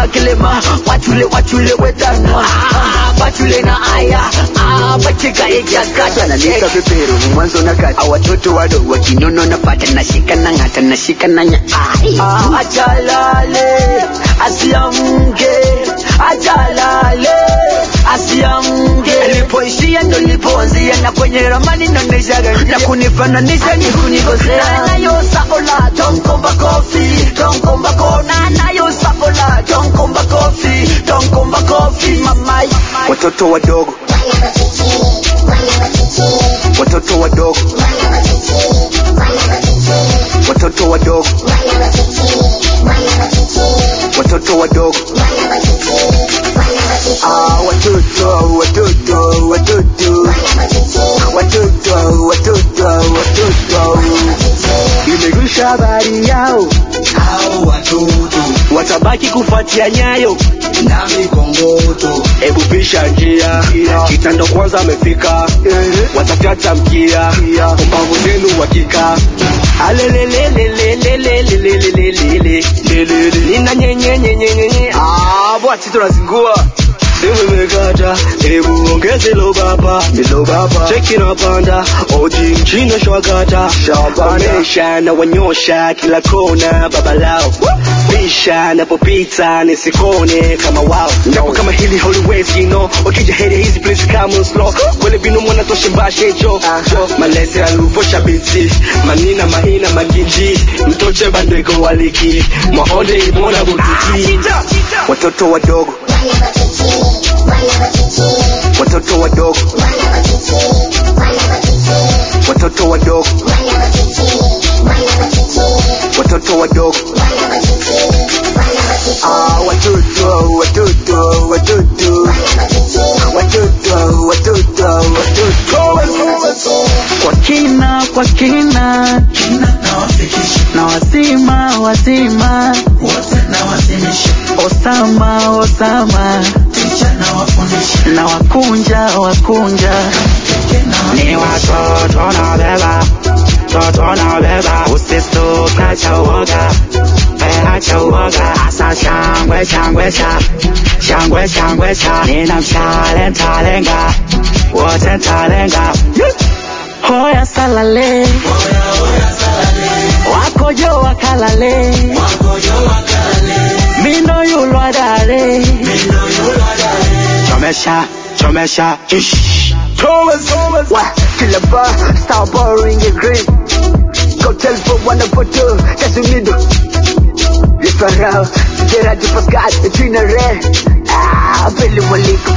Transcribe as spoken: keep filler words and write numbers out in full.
kilema watule watule wedana batule na aya bachika ejakata na nika pepero mwanzo na kata watoto wadogo wakinono na pata na shika na ngata na shika na nya ajalale asiamke ajalale asiamke alipoishia ndo lipoanzia na kwenye ramani naonesha na kunifananisha ni kunikosea nayo sabola don't come back coffee don't come back on nayo sabola don't come back coffee don't come back coffee mama watoto wadogo watoto wadogo watoto wadogo watoto wadogo ah watoto watoto watoto watoto watoto watoto imerusha habari yao hao watoto watabaki kufuatia nyayo na mikongoto hebu pisha njia kitando kwanza amefika watafata mkia mbavu zenu hakika alelelelelelelelelelelelelelelele nina nyenyenyenyenyenye ah bwati tunazingua simu imekata hebu ongeze lo baba lo baba cheki na panda oji mchina shwakata shabanesha na wanyosha kila kona baba lao bisha napopita nisikone kama wao japo kama hili holiwezi you know wakija heri hizi please come slow wale binu mwana toshe mbashe jo malese aluvosha binti manina mahina maginji mtoche bandeko waliki maonde imona butiki watoto wadogo watoto wadogo watoto wadogo watoto wadogo ah watoto watoto watoto watoto watoto watoto kwa kina kwa kina na wasima wasima wote na wasimisha Osama Osama na wakunja wakunja ni watoto na beba toto na beba usistuka cha uoga bea cha uoga asa shangwe shangwe cha shangwe shangwe cha nina mshale ntalenga wote ntalenga hoya salale wakojo wakalale mino yulwadale chomesha chomesha ish Thomas Thomas wa kila bar star boring your green go tell for one of two that's you need if I get out to Pascal the dinner ah Billy Malik